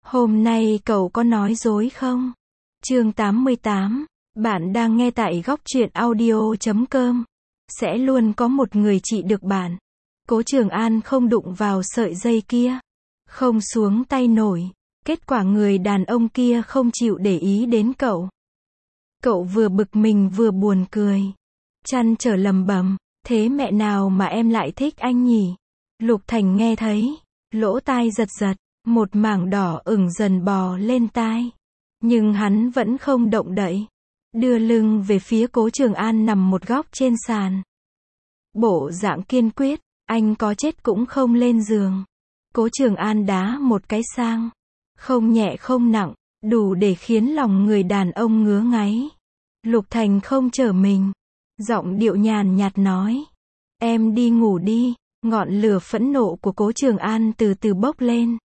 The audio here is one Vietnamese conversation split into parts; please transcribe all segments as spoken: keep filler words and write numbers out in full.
Hôm nay cậu có nói dối không? Chương tám mươi tám. Bạn đang nghe tại góc truyện audio chấm com. Sẽ luôn có một người trị được bạn. Cố Trường An không đụng vào sợi dây kia. Không xuống tay nổi. Kết quả người đàn ông kia không chịu để ý đến cậu. Cậu vừa bực mình vừa buồn cười. Trăn trở lầm bầm. Thế mẹ nào mà em lại thích anh nhỉ? Lục Thành nghe thấy. Lỗ tai giật giật. Một mảng đỏ ửng dần bò lên tai. Nhưng hắn vẫn không động đậy. Đưa lưng về phía Cố Trường An nằm một góc trên sàn. Bộ dạng kiên quyết, anh có chết cũng không lên giường. Cố Trường An đá một cái sang. Không nhẹ không nặng, đủ để khiến lòng người đàn ông ngứa ngáy. Lục Thành không trở mình. Giọng điệu nhàn nhạt nói. Em đi ngủ đi. Ngọn lửa phẫn nộ của Cố Trường An từ từ bốc lên.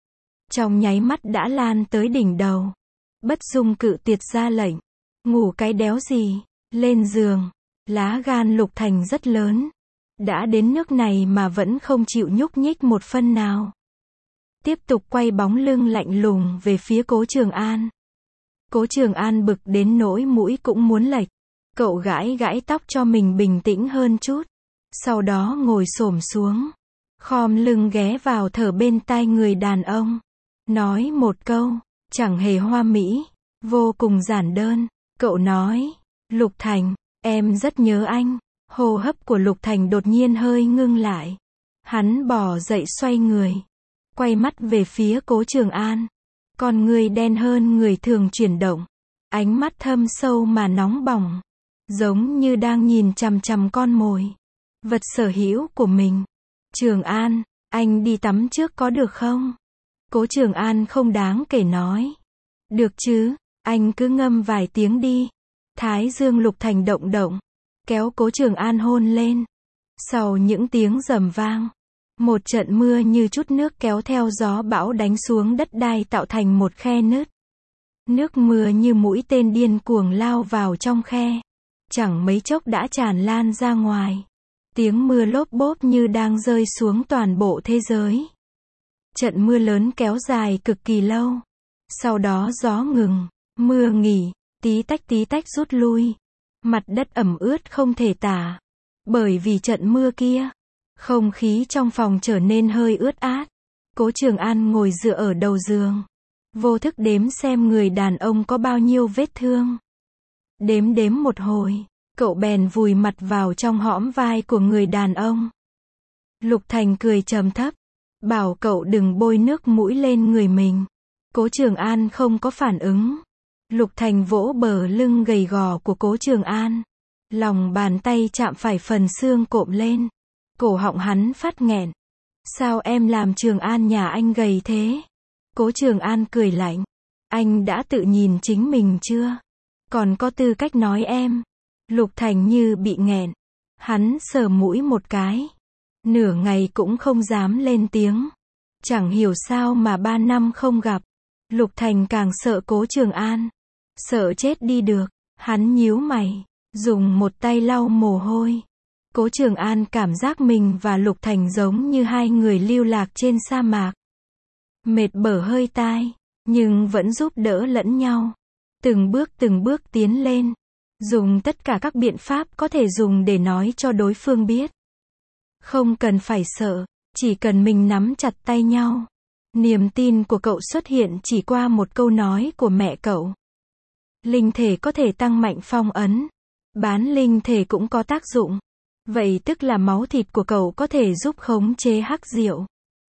Trong nháy mắt đã lan tới đỉnh đầu. Bất dung cự tuyệt ra lệnh. Ngủ cái đéo gì, lên giường. Lá gan Lục Thành rất lớn. Đã đến nước này mà vẫn không chịu nhúc nhích một phân nào. Tiếp tục quay bóng lưng lạnh lùng về phía Cố Trường An. Cố Trường An bực đến nỗi mũi cũng muốn lệch. Cậu gãi gãi tóc cho mình bình tĩnh hơn chút. Sau đó ngồi xổm xuống. Khom lưng ghé vào thở bên tai người đàn ông. Nói một câu, chẳng hề hoa mỹ, vô cùng giản đơn. Cậu nói, Lục Thành, em rất nhớ anh. Hô hấp của Lục Thành đột nhiên hơi ngưng lại. Hắn bò dậy xoay người. Quay mắt về phía Cố Trường An. Con người đen hơn người thường chuyển động. Ánh mắt thâm sâu mà nóng bỏng. Giống như đang nhìn chằm chằm con mồi. Vật sở hữu của mình. Trường An, anh đi tắm trước có được không? Cố Trường An không đáng kể nói. Được chứ, anh cứ ngâm vài tiếng đi. Thái dương Lục Thành động động. Kéo Cố Trường An hôn lên. Sau những tiếng rầm vang. Một trận mưa như chút nước kéo theo gió bão đánh xuống đất đai tạo thành một khe nứt. Nước mưa như mũi tên điên cuồng lao vào trong khe. Chẳng mấy chốc đã tràn lan ra ngoài. Tiếng mưa lốp bốp như đang rơi xuống toàn bộ thế giới. Trận mưa lớn kéo dài cực kỳ lâu. Sau đó gió ngừng, mưa nghỉ, tí tách tí tách rút lui. Mặt đất ẩm ướt không thể tả. Bởi vì trận mưa kia, không khí trong phòng trở nên hơi ướt át. Cố Trường An ngồi dựa ở đầu giường. Vô thức đếm xem người đàn ông có bao nhiêu vết thương. Đếm đếm một hồi, cậu bèn vùi mặt vào trong hõm vai của người đàn ông. Lục Thành cười trầm thấp. Bảo cậu đừng bôi nước mũi lên người mình. Cố Trường An không có phản ứng. Lục Thành vỗ bờ lưng gầy gò của Cố Trường An. Lòng bàn tay chạm phải phần xương cộm lên. Cổ họng hắn phát nghẹn. Sao em làm Trường An nhà anh gầy thế? Cố Trường An cười lạnh. Anh đã tự nhìn chính mình chưa? Còn có tư cách nói em. Lục Thành như bị nghẹn. Hắn sờ mũi một cái. Nửa ngày cũng không dám lên tiếng. Chẳng hiểu sao mà ba năm không gặp. Lục Thành càng sợ Cố Trường An. Sợ chết đi được. Hắn nhíu mày. Dùng một tay lau mồ hôi. Cố Trường An cảm giác mình và Lục Thành giống như hai người lưu lạc trên sa mạc. Mệt bở hơi tai. Nhưng vẫn giúp đỡ lẫn nhau. Từng bước từng bước tiến lên. Dùng tất cả các biện pháp có thể dùng để nói cho đối phương biết. Không cần phải sợ, chỉ cần mình nắm chặt tay nhau. Niềm tin của cậu xuất hiện chỉ qua một câu nói của mẹ cậu. Linh thể có thể tăng mạnh phong ấn. Bán linh thể cũng có tác dụng. Vậy tức là máu thịt của cậu có thể giúp khống chế hắc diệu.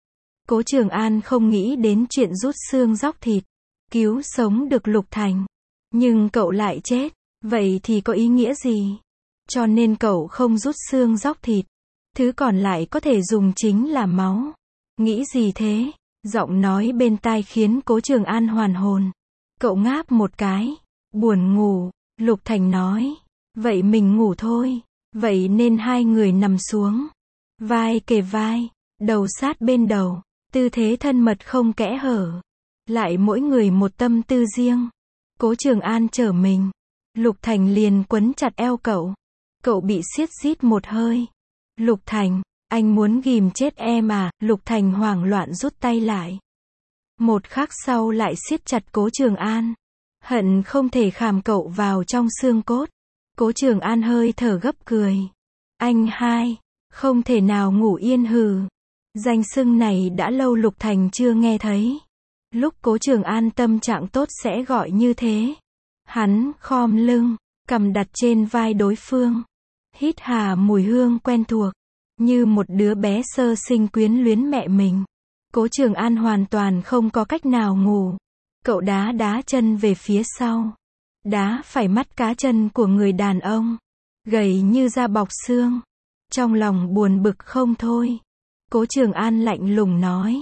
Cố Trường An không nghĩ đến chuyện rút xương róc thịt. Cứu sống được Lục Thành. Nhưng cậu lại chết. Vậy thì có ý nghĩa gì? Cho nên cậu không rút xương róc thịt. Thứ còn lại có thể dùng chính là máu. Nghĩ gì thế? Giọng nói bên tai khiến Cố Trường An hoàn hồn. Cậu ngáp một cái. Buồn ngủ. Lục Thành nói. Vậy mình ngủ thôi. Vậy nên hai người nằm xuống. Vai kề vai. Đầu sát bên đầu. Tư thế thân mật không kẽ hở. Lại mỗi người một tâm tư riêng. Cố Trường An trở mình. Lục Thành liền quấn chặt eo cậu. Cậu bị siết rít một hơi. Lục Thành, anh muốn ghìm chết em à? Lục Thành hoảng loạn rút tay lại. Một khắc sau lại siết chặt Cố Trường An. Hận không thể khảm cậu vào trong xương cốt. Cố Trường An hơi thở gấp cười. Anh hai, không thể nào ngủ yên hừ. Danh xưng này đã lâu Lục Thành chưa nghe thấy. Lúc Cố Trường An tâm trạng tốt sẽ gọi như thế. Hắn khom lưng, cầm đặt trên vai đối phương. Hít hà mùi hương quen thuộc. Như một đứa bé sơ sinh quyến luyến mẹ mình. Cố Trường An hoàn toàn không có cách nào ngủ. Cậu đá đá chân về phía sau. Đá phải mắt cá chân của người đàn ông. Gầy như da bọc xương. Trong lòng buồn bực không thôi. Cố Trường An lạnh lùng nói.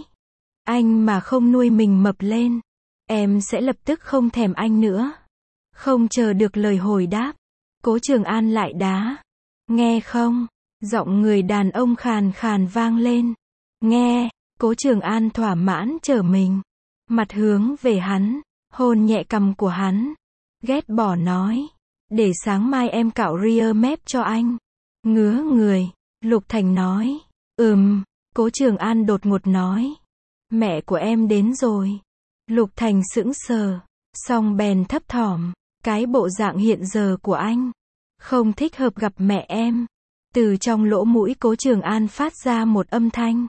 Anh mà không nuôi mình mập lên. Em sẽ lập tức không thèm anh nữa. Không chờ được lời hồi đáp. Cố Trường An lại đá. Nghe không? Giọng người đàn ông khàn khàn vang lên. Nghe. Cố Trường An thỏa mãn trở mình. Mặt hướng về hắn. Hôn nhẹ cằm của hắn. Ghét bỏ nói. Để sáng mai em cạo rear mép cho anh. Ngứa người. Lục Thành nói. Ừm. Cố Trường An đột ngột nói. Mẹ của em đến rồi. Lục Thành sững sờ. Xong bèn thấp thỏm. Cái bộ dạng hiện giờ của anh. Không thích hợp gặp mẹ em. Từ trong lỗ mũi Cố Trường An phát ra một âm thanh.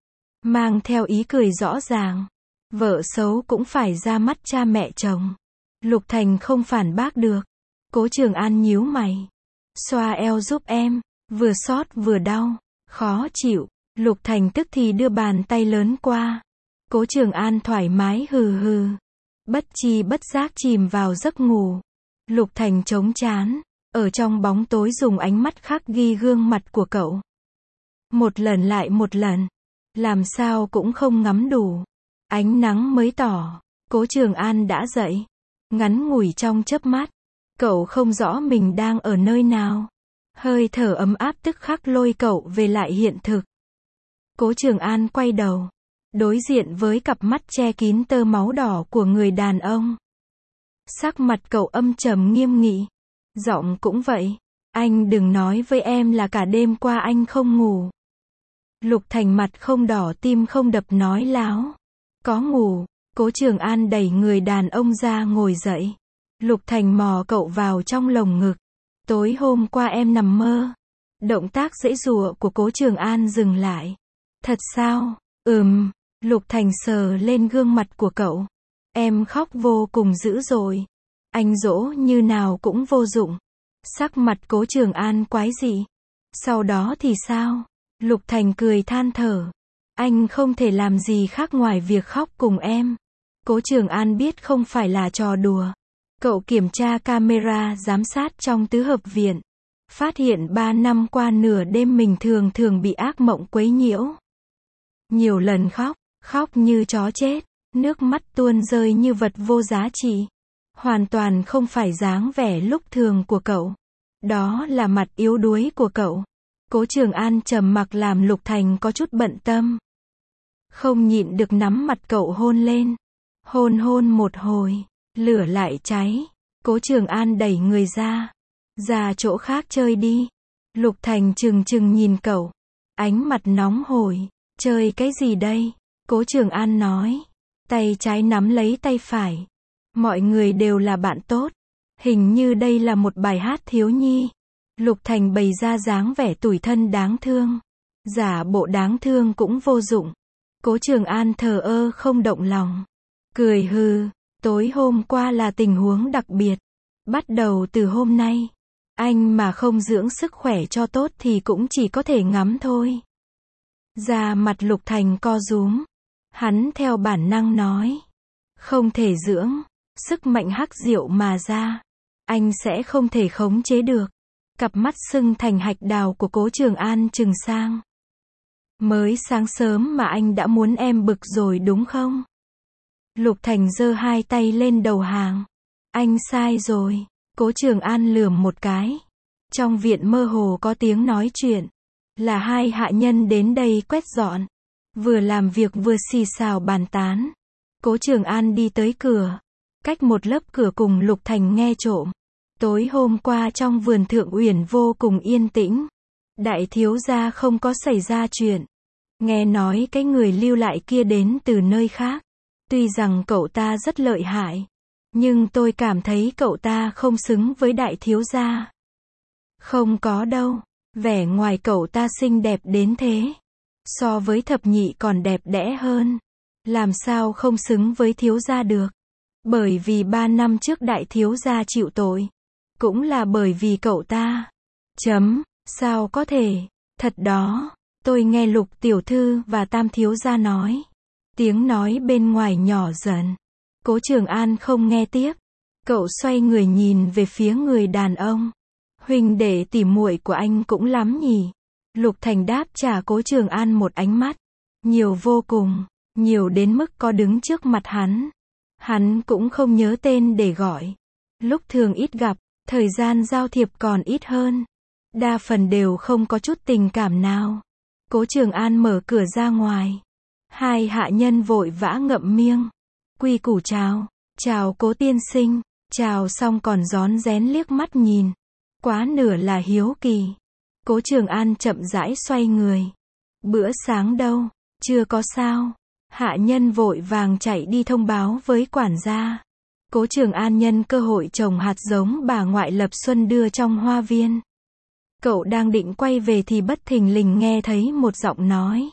Mang theo ý cười rõ ràng. Vợ xấu cũng phải ra mắt cha mẹ chồng. Lục Thành không phản bác được. Cố Trường An nhíu mày. Xoa eo giúp em. Vừa xót vừa đau. Khó chịu. Lục Thành tức thì đưa bàn tay lớn qua. Cố Trường An thoải mái hừ hừ. Bất chi bất giác chìm vào giấc ngủ. Lục Thành chống trán. Ở trong bóng tối dùng ánh mắt khắc ghi gương mặt của cậu. Một lần lại một lần. Làm sao cũng không ngắm đủ. Ánh nắng mới tỏ. Cố Trường An đã dậy. Ngắn ngủi trong chớp mắt. Cậu không rõ mình đang ở nơi nào. Hơi thở ấm áp tức khắc lôi cậu về lại hiện thực. Cố Trường An quay đầu. Đối diện với cặp mắt che kín tơ máu đỏ của người đàn ông. Sắc mặt cậu âm trầm nghiêm nghị. Giọng cũng vậy. Anh đừng nói với em là cả đêm qua anh không ngủ. Lục Thành mặt không đỏ tim không đập nói láo. Có ngủ. Cố Trường An đẩy người đàn ông ra ngồi dậy. Lục Thành mò cậu vào trong lồng ngực. Tối hôm qua em nằm mơ. Động tác giãy giụa của Cố Trường An dừng lại. Thật sao? Ừm. Lục Thành sờ lên gương mặt của cậu. Em khóc vô cùng dữ dội. Anh dỗ như nào cũng vô dụng. Sắc mặt Cố Trường An quái dị. Sau đó thì sao? Lục Thành cười than thở. Anh không thể làm gì khác ngoài việc khóc cùng em. Cố Trường An biết không phải là trò đùa. Cậu kiểm tra camera giám sát trong tứ hợp viện. Phát hiện ba năm qua nửa đêm mình thường thường bị ác mộng quấy nhiễu. Nhiều lần khóc, khóc như chó chết. Nước mắt tuôn rơi như vật vô giá trị. Hoàn toàn không phải dáng vẻ lúc thường của cậu. Đó là mặt yếu đuối của cậu. Cố Trường An trầm mặc làm Lục Thành có chút bận tâm. Không nhịn được nắm mặt cậu hôn lên. Hôn hôn một hồi. Lửa lại cháy. Cố Trường An đẩy người ra. Ra chỗ khác chơi đi. Lục Thành trừng trừng nhìn cậu. Ánh mặt nóng hổi. Chơi cái gì đây? Cố Trường An nói. Tay trái nắm lấy tay phải. Mọi người đều là bạn tốt. Hình như đây là một bài hát thiếu nhi. Lục Thành bày ra dáng vẻ tủi thân đáng thương. Giả bộ đáng thương cũng vô dụng. Cố Trường An thờ ơ không động lòng. Cười hừ. Tối hôm qua là tình huống đặc biệt. Bắt đầu từ hôm nay. Anh mà không dưỡng sức khỏe cho tốt thì cũng chỉ có thể ngắm thôi. Da mặt Lục Thành co rúm. Hắn theo bản năng nói. Không thể dưỡng. Sức mạnh hắc diệu mà ra. Anh sẽ không thể khống chế được. Cặp mắt sưng thành hạch đào của Cố Trường An trừng sang. Mới sáng sớm mà anh đã muốn em bực rồi đúng không? Lục Thành giơ hai tay lên đầu hàng. Anh sai rồi. Cố Trường An lườm một cái. Trong viện mơ hồ có tiếng nói chuyện. Là hai hạ nhân đến đây quét dọn. Vừa làm việc vừa xì xào bàn tán. Cố Trường An đi tới cửa. Cách một lớp cửa cùng Lục Thành nghe trộm. Tối hôm qua trong vườn Thượng Uyển vô cùng yên tĩnh. Đại thiếu gia không có xảy ra chuyện. Nghe nói cái người lưu lại kia đến từ nơi khác. Tuy rằng cậu ta rất lợi hại, nhưng tôi cảm thấy cậu ta không xứng với đại thiếu gia. Không có đâu, vẻ ngoài cậu ta xinh đẹp đến thế. So với thập nhị còn đẹp đẽ hơn. Làm sao không xứng với thiếu gia được? Bởi vì ba năm trước đại thiếu gia chịu tội. Cũng là bởi vì cậu ta. Chấm, sao có thể? Thật đó, tôi nghe Lục tiểu thư và Tam thiếu gia nói. Tiếng nói bên ngoài nhỏ dần. Cố Trường An không nghe tiếp. Cậu xoay người nhìn về phía người đàn ông. Huynh đệ tỉ muội của anh cũng lắm nhỉ? Lục Thành đáp trả Cố Trường An một ánh mắt. Nhiều vô cùng, nhiều đến mức có đứng trước mặt hắn. Hắn cũng không nhớ tên để gọi. Lúc thường ít gặp, thời gian giao thiệp còn ít hơn. Đa phần đều không có chút tình cảm nào. Cố Trường An mở cửa ra ngoài. Hai hạ nhân vội vã ngậm miệng. Quy củ chào, chào Cố tiên sinh, chào xong còn rón rén liếc mắt nhìn. Quá nửa là hiếu kỳ. Cố Trường An chậm rãi xoay người. Bữa sáng đâu? Chưa có sao. Hạ nhân vội vàng chạy đi thông báo với quản gia. Cố Trường An nhân cơ hội trồng hạt giống bà ngoại Lập Xuân đưa trong hoa viên. Cậu đang định quay về thì bất thình lình nghe thấy một giọng nói.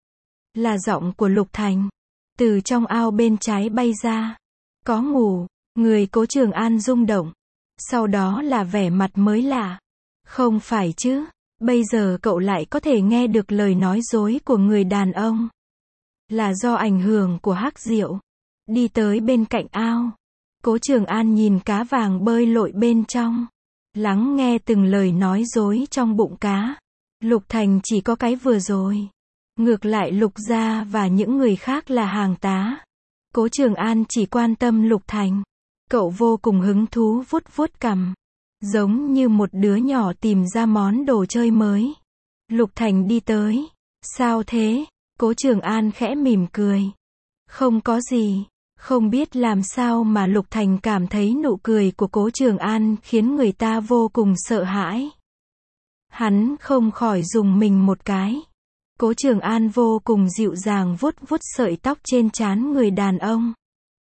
Là giọng của Lục Thành. Từ trong ao bên trái bay ra. Có ngủ. Người Cố Trường An rung động. Sau đó là vẻ mặt mới lạ. Không phải chứ, bây giờ cậu lại có thể nghe được lời nói dối của người đàn ông. Là do ảnh hưởng của hắc rượu. Đi tới bên cạnh ao. Cố Trường An nhìn cá vàng bơi lội bên trong. Lắng nghe từng lời nói dối trong bụng cá. Lục Thành chỉ có cái vừa rồi. Ngược lại Lục gia và những người khác là hàng tá. Cố Trường An chỉ quan tâm Lục Thành. Cậu vô cùng hứng thú vuốt vuốt cằm. Giống như một đứa nhỏ tìm ra món đồ chơi mới. Lục Thành đi tới. Sao thế? Cố Trường An khẽ mỉm cười. Không có gì. Không biết làm sao mà Lục Thành cảm thấy nụ cười của Cố Trường An khiến người ta vô cùng sợ hãi. Hắn không khỏi rùng mình một cái. Cố Trường An vô cùng dịu dàng vuốt vuốt sợi tóc trên trán người đàn ông.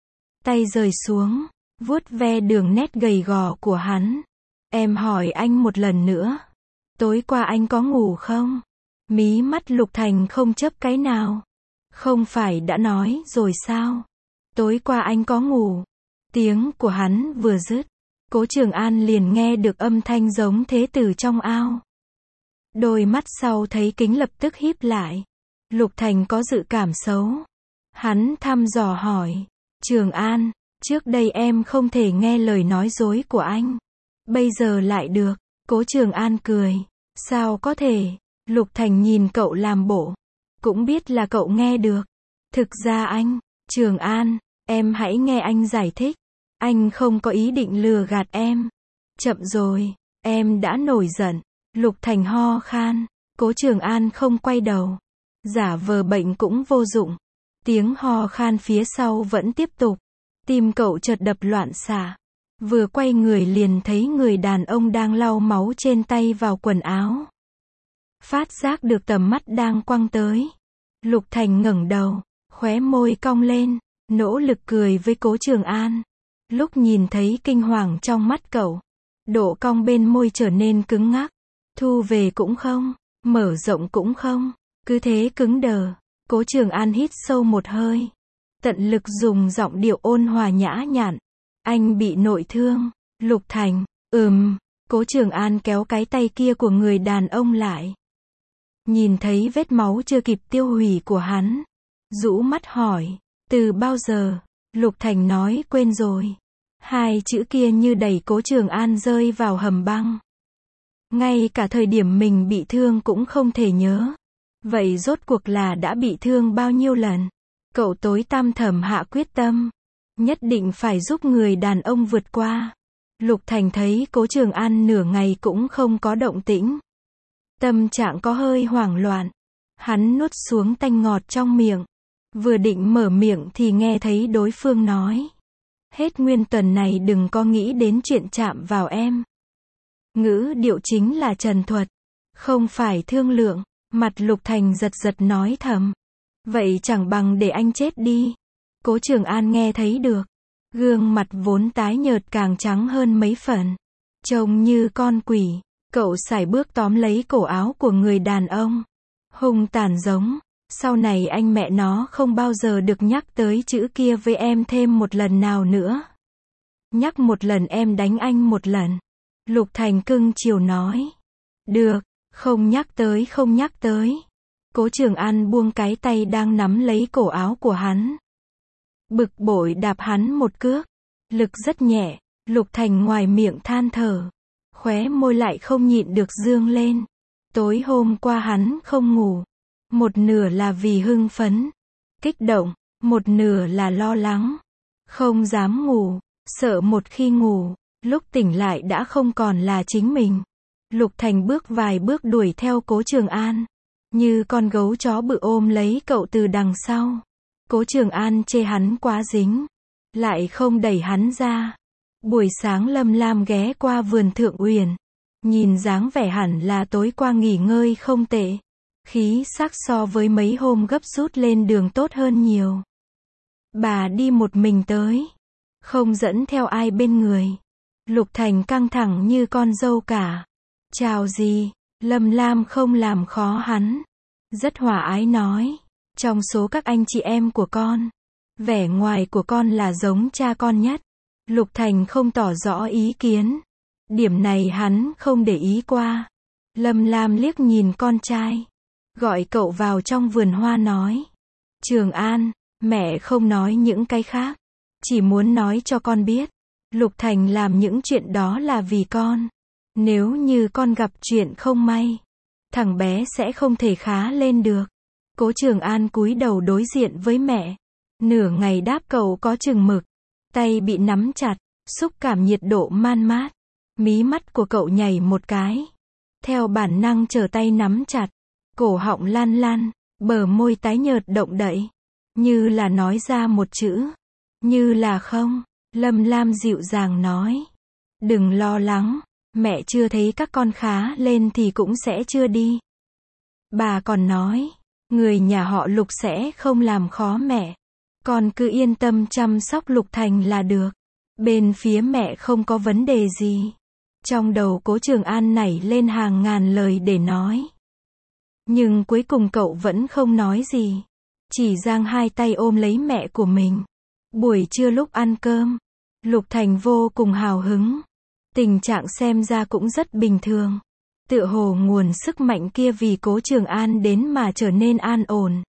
Tay rời xuống, vuốt ve đường nét gầy gò của hắn. Em hỏi anh một lần nữa. Tối qua anh có ngủ không? Mí mắt Lục Thành không chớp cái nào. Không phải đã nói rồi sao? Tối qua anh có ngủ. Tiếng của hắn vừa dứt. Cố Trường An liền nghe được âm thanh giống thế từ trong ao. Đôi mắt sau thấy kính lập tức híp lại. Lục Thành có dự cảm xấu. Hắn thăm dò hỏi. Trường An, trước đây em không thể nghe lời nói dối của anh. Bây giờ lại được. Cố Trường An cười. Sao có thể? Lục Thành nhìn cậu làm bộ. Cũng biết là cậu nghe được. Thực ra anh, Trường An, em hãy nghe anh giải thích. Anh không có ý định lừa gạt em. Chậm rồi, em đã nổi giận. Lục Thành ho khan. Cố Trường An không quay đầu. Giả vờ bệnh cũng vô dụng. Tiếng ho khan phía sau vẫn tiếp tục. Tim cậu chợt đập loạn xạ. Vừa quay người liền thấy người đàn ông đang lau máu trên tay vào quần áo. Phát giác được tầm mắt đang quăng tới. Lục Thành ngẩng đầu, khóe môi cong lên, nỗ lực cười với Cố Trường An. Lúc nhìn thấy kinh hoàng trong mắt cậu, độ cong bên môi trở nên cứng ngắc. Thu về cũng không, mở rộng cũng không, cứ thế cứng đờ. Cố Trường An hít sâu một hơi, tận lực dùng giọng điệu ôn hòa nhã nhặn. Anh bị nội thương. Lục Thành, ừm. Cố Trường An kéo cái tay kia của người đàn ông lại. Nhìn thấy vết máu chưa kịp tiêu hủy của hắn. Rũ mắt hỏi, từ bao giờ? Lục Thành nói quên rồi. Hai chữ kia như đẩy Cố Trường An rơi vào hầm băng. Ngay cả thời điểm mình bị thương cũng không thể nhớ. Vậy rốt cuộc là đã bị thương bao nhiêu lần? Cậu tối tăm thầm hạ quyết tâm. Nhất định phải giúp người đàn ông vượt qua. Lục Thành thấy Cố Trường An nửa ngày cũng không có động tĩnh. Tâm trạng có hơi hoảng loạn. Hắn nuốt xuống tanh ngọt trong miệng. Vừa định mở miệng thì nghe thấy đối phương nói. Hết nguyên tuần này đừng có nghĩ đến chuyện chạm vào em. Ngữ điệu chính là trần thuật. Không phải thương lượng. Mặt Lục Thành giật giật nói thầm. Vậy chẳng bằng để anh chết đi. Cố Trường An nghe thấy được. Gương mặt vốn tái nhợt càng trắng hơn mấy phần. Trông như con quỷ. Cậu sải bước tóm lấy cổ áo của người đàn ông. Hung tàn giống. Sau này anh mẹ nó không bao giờ được nhắc tới chữ kia với em thêm một lần nào nữa. Nhắc một lần em đánh anh một lần. Lục Thành cưng chiều nói. Được, không nhắc tới không nhắc tới. Cố Trường An buông cái tay đang nắm lấy cổ áo của hắn. Bực bội đạp hắn một cước. Lực rất nhẹ. Lục Thành ngoài miệng than thở. Khóe môi lại không nhịn được dương lên. Tối hôm qua hắn không ngủ. Một nửa là vì hưng phấn, kích động, một nửa là lo lắng. Không dám ngủ, sợ một khi ngủ, lúc tỉnh lại đã không còn là chính mình. Lục Thành bước vài bước đuổi theo Cố Trường An. Như con gấu chó bự ôm lấy cậu từ đằng sau. Cố Trường An chê hắn quá dính. Lại không đẩy hắn ra. Buổi sáng Lâm Lam ghé qua vườn Thượng Uyển. Nhìn dáng vẻ hẳn là tối qua nghỉ ngơi không tệ. Khí sắc so với mấy hôm gấp rút lên đường tốt hơn nhiều. Bà đi một mình tới. Không dẫn theo ai bên người. Lục Thành căng thẳng như con dâu cả. Chào gì? Lâm Lam không làm khó hắn. Rất hòa ái nói. Trong số các anh chị em của con, vẻ ngoài của con là giống cha con nhất. Lục Thành không tỏ rõ ý kiến. Điểm này hắn không để ý qua. Lâm Lam liếc nhìn con trai. Gọi cậu vào trong vườn hoa nói. Trường An, mẹ không nói những cái khác. Chỉ muốn nói cho con biết. Lục Thành làm những chuyện đó là vì con. Nếu như con gặp chuyện không may, thằng bé sẽ không thể khá lên được. Cố Trường An cúi đầu đối diện với mẹ. Nửa ngày đáp cậu có chừng mực. Tay bị nắm chặt, xúc cảm nhiệt độ man mát. Mí mắt của cậu nhảy một cái. Theo bản năng trở tay nắm chặt. Cổ họng lan lan, bờ môi tái nhợt động đậy. Như là nói ra một chữ. Như là không. Lâm Lam dịu dàng nói. Đừng lo lắng. Mẹ chưa thấy các con khá lên thì cũng sẽ chưa đi. Bà còn nói. Người nhà họ Lục sẽ không làm khó mẹ. Con cứ yên tâm chăm sóc Lục Thành là được. Bên phía mẹ không có vấn đề gì. Trong đầu Cố Trường An nảy lên hàng ngàn lời để nói. Nhưng cuối cùng cậu vẫn không nói gì. Chỉ giang hai tay ôm lấy mẹ của mình. Buổi trưa lúc ăn cơm, Lục Thành vô cùng hào hứng. Tình trạng xem ra cũng rất bình thường. Tựa hồ nguồn sức mạnh kia vì Cố Trường An đến mà trở nên an ổn.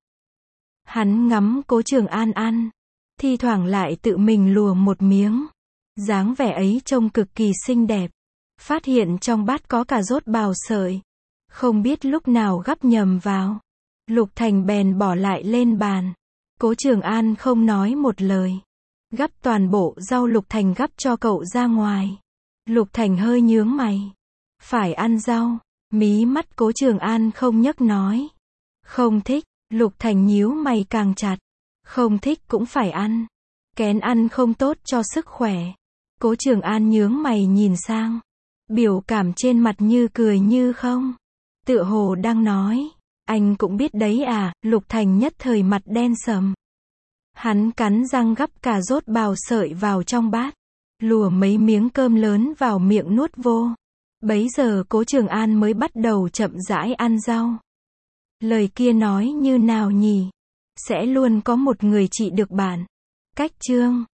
Hắn ngắm Cố Trường An ăn. Thi thoảng lại tự mình lùa một miếng. Dáng vẻ ấy trông cực kỳ xinh đẹp. Phát hiện trong bát có cà rốt bào sợi. Không biết lúc nào gắp nhầm vào. Lục Thành bèn bỏ lại lên bàn. Cố Trường An không nói một lời. Gắp toàn bộ rau Lục Thành gắp cho cậu ra ngoài. Lục Thành hơi nhướng mày. Phải ăn rau. Mí mắt Cố Trường An không nhấc nói. Không thích. Lục Thành nhíu mày càng chặt. Không thích cũng phải ăn. Kén ăn không tốt cho sức khỏe. Cố Trường An nhướng mày nhìn sang. Biểu cảm trên mặt như cười như không. Tựa hồ đang nói. Anh cũng biết đấy à. Lục Thành nhất thời mặt đen sầm. Hắn cắn răng gắp cà rốt bào sợi vào trong bát. Lùa mấy miếng cơm lớn vào miệng nuốt vô. Bấy giờ Cố Trường An mới bắt đầu chậm rãi ăn rau. Lời kia nói như nào nhỉ? Sẽ luôn có một người trị được bạn. Cách chương